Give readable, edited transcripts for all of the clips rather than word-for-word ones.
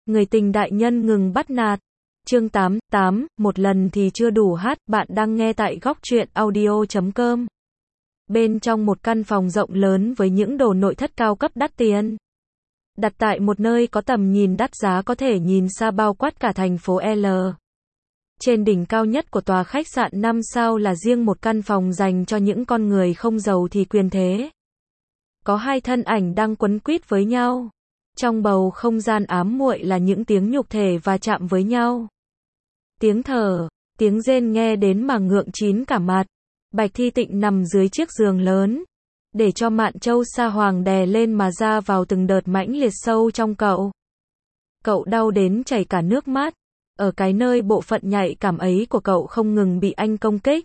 Người tình đại nhân ngừng bắt nạt. Chương 8, một lần thì chưa đủ hát, bạn đang nghe tại góc truyện audio.com. Bên trong một căn phòng rộng lớn với những đồ nội thất cao cấp đắt tiền. Đặt tại một nơi có tầm nhìn đắt giá có thể nhìn xa bao quát cả thành phố L. Trên đỉnh cao nhất của tòa khách sạn 5 sao là riêng một căn phòng dành cho những con người không giàu thì quyền thế. Có hai thân ảnh đang quấn quýt với nhau. Trong bầu không gian ám muội là những tiếng nhục thể va chạm với nhau. Tiếng thở, tiếng rên nghe đến mà ngượng chín cả mặt. Bạch Thi Tịnh nằm dưới chiếc giường lớn, để cho Mạn Châu Sa Hoàng đè lên mà ra vào từng đợt mãnh liệt sâu trong cậu. Cậu đau đến chảy cả nước mắt. Ở cái nơi bộ phận nhạy cảm ấy của cậu không ngừng bị anh công kích.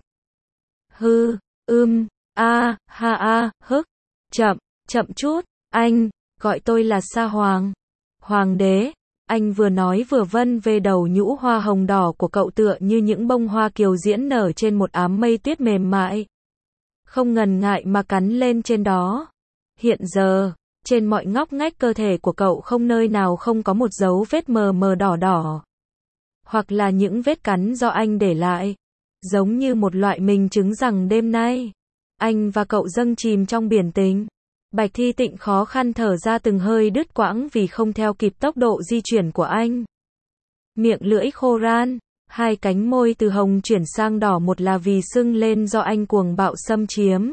Hức, chậm chút, anh, gọi tôi là Sa Hoàng. Hoàng đế, anh vừa nói vừa vân về đầu nhũ hoa hồng đỏ của cậu tựa như những bông hoa kiều diễm nở trên một ám mây tuyết mềm mại. Không ngần ngại mà cắn lên trên đó. Hiện giờ, trên mọi ngóc ngách cơ thể của cậu không nơi nào không có một dấu vết mờ mờ đỏ đỏ. Hoặc là những vết cắn do anh để lại. Giống như một loại minh chứng rằng đêm nay, anh và cậu dâng chìm trong biển tình. Bạch Thi Tịnh khó khăn thở ra từng hơi đứt quãng vì không theo kịp tốc độ di chuyển của anh. Miệng lưỡi khô ran, hai cánh môi từ hồng chuyển sang đỏ, một là vì sưng lên do anh cuồng bạo xâm chiếm.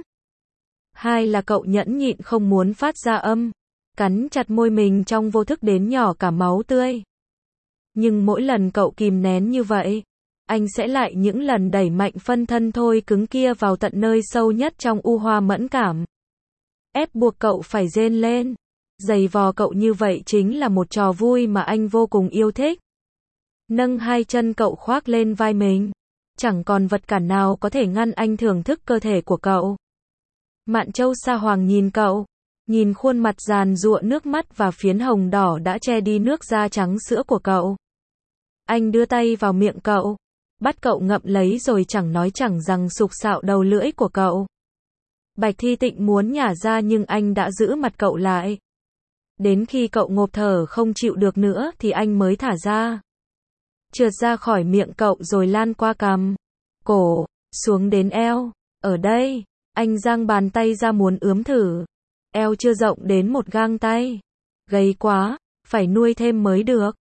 Hai là cậu nhẫn nhịn không muốn phát ra âm, cắn chặt môi mình trong vô thức đến nhỏ cả máu tươi. Nhưng mỗi lần cậu kìm nén như vậy, anh sẽ lại những lần đẩy mạnh phân thân thôi cứng kia vào tận nơi sâu nhất trong u hoa mẫn cảm. Ép buộc cậu phải rên lên. Giày vò cậu như vậy chính là một trò vui mà anh vô cùng yêu thích. Nâng hai chân cậu khoác lên vai mình. Chẳng còn vật cản nào có thể ngăn anh thưởng thức cơ thể của cậu. Mạn Châu Sa Hoàng nhìn cậu. Nhìn khuôn mặt giàn giụa nước mắt và phiến hồng đỏ đã che đi nước da trắng sữa của cậu. Anh đưa tay vào miệng cậu. Bắt cậu ngậm lấy rồi chẳng nói chẳng rằng sục sạo đầu lưỡi của cậu. Bạch Thi Tịnh muốn nhả ra nhưng anh đã giữ mặt cậu lại. Đến khi cậu ngộp thở không chịu được nữa thì anh mới thả ra. Trượt ra khỏi miệng cậu rồi lan qua cằm, cổ, xuống đến eo. Ở đây, anh giang bàn tay ra muốn ướm thử. Eo chưa rộng đến một gang tay. Gầy quá, phải nuôi thêm mới được.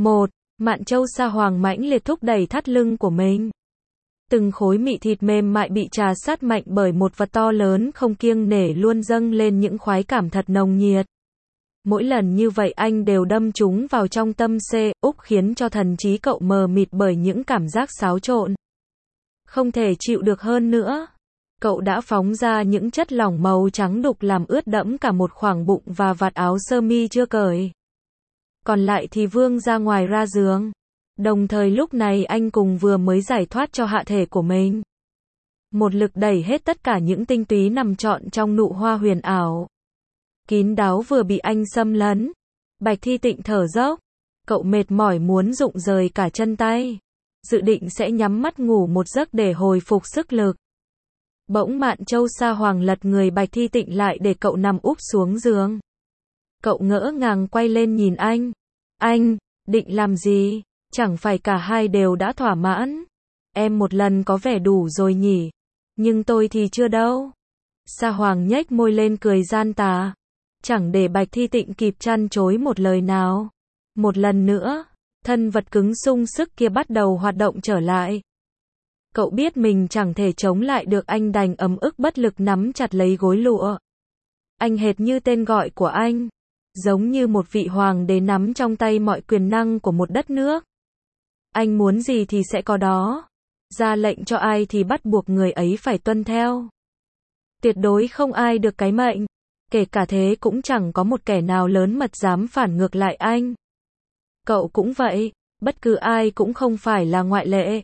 Mạn Châu Sa Hoàng mãnh liệt thúc đẩy thắt lưng của mình. Từng khối mị thịt mềm mại bị trà sát mạnh bởi một vật to lớn không kiêng nể luôn dâng lên những khoái cảm thật nồng nhiệt. Mỗi lần như vậy anh đều đâm chúng vào trong tâm úc khiến cho thần trí cậu mờ mịt bởi những cảm giác xáo trộn. Không thể chịu được hơn nữa. Cậu đã phóng ra những chất lỏng màu trắng đục làm ướt đẫm cả một khoảng bụng và vạt áo sơ mi chưa cởi. Còn lại thì vươn ra ngoài ra giường. Đồng thời lúc này anh cùng vừa mới giải thoát cho hạ thể của mình. Một lực đẩy hết tất cả những tinh túy nằm trọn trong nụ hoa huyền ảo. Kín đáo vừa bị anh xâm lấn. Bạch Thi Tịnh thở dốc. Cậu mệt mỏi muốn rụng rời cả chân tay. Dự định sẽ nhắm mắt ngủ một giấc để hồi phục sức lực. Bỗng Mạn Châu Sa Hoàng lật người Bạch Thi Tịnh lại để cậu nằm úp xuống giường. Cậu ngỡ ngàng quay lên nhìn anh. Anh, định làm gì? Chẳng phải cả hai đều đã thỏa mãn. Em một lần có vẻ đủ rồi nhỉ. Nhưng tôi thì chưa đâu. Sa Hoàng nhếch môi lên cười gian tà. Chẳng để Bạch Thi Tịnh kịp chăn chối một lời nào. Một lần nữa, thân vật cứng sung sức kia bắt đầu hoạt động trở lại. Cậu biết mình chẳng thể chống lại được, anh đành ấm ức bất lực nắm chặt lấy gối lụa. Anh hệt như tên gọi của anh. Giống như một vị hoàng đế nắm trong tay mọi quyền năng của một đất nước. Anh muốn gì thì sẽ có đó. Ra lệnh cho ai thì bắt buộc người ấy phải tuân theo. Tuyệt đối không ai được cái mệnh. Kể cả thế cũng chẳng có một kẻ nào lớn mật dám phản ngược lại anh. Cậu cũng vậy. Bất cứ ai cũng không phải là ngoại lệ.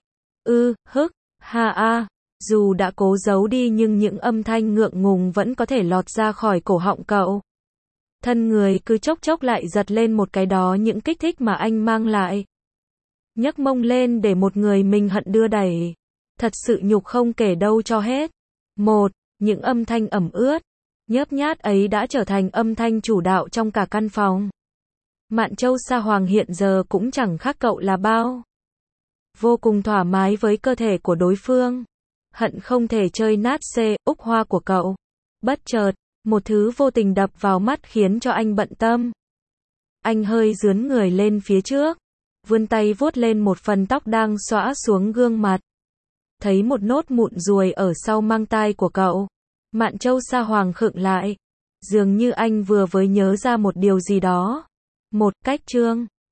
Dù đã cố giấu đi nhưng những âm thanh ngượng ngùng vẫn có thể lọt ra khỏi cổ họng cậu. Thân người cứ chốc chốc lại giật lên một cái đó những kích thích mà anh mang lại. Nhấc mông lên để một người mình hận đưa đẩy. Thật sự nhục không kể đâu cho hết. Những âm thanh ẩm ướt, nhớp nhát ấy đã trở thành âm thanh chủ đạo trong cả căn phòng. Mạn Châu Sa Hoàng hiện giờ cũng chẳng khác cậu là bao. Vô cùng thỏa mái với cơ thể của đối phương. Hận không thể chơi nát Úc Hoa của cậu. Bất chợt, một thứ vô tình đập vào mắt khiến cho anh bận tâm. Anh hơi dướn người lên phía trước, vươn tay vuốt lên một phần tóc đang xõa xuống gương mặt. Thấy một nốt mụn ruồi ở sau mang tai của cậu. Mạn Châu Sa Hoàng khựng lại. Dường như anh vừa mới nhớ ra một điều gì đó. Một cách chương.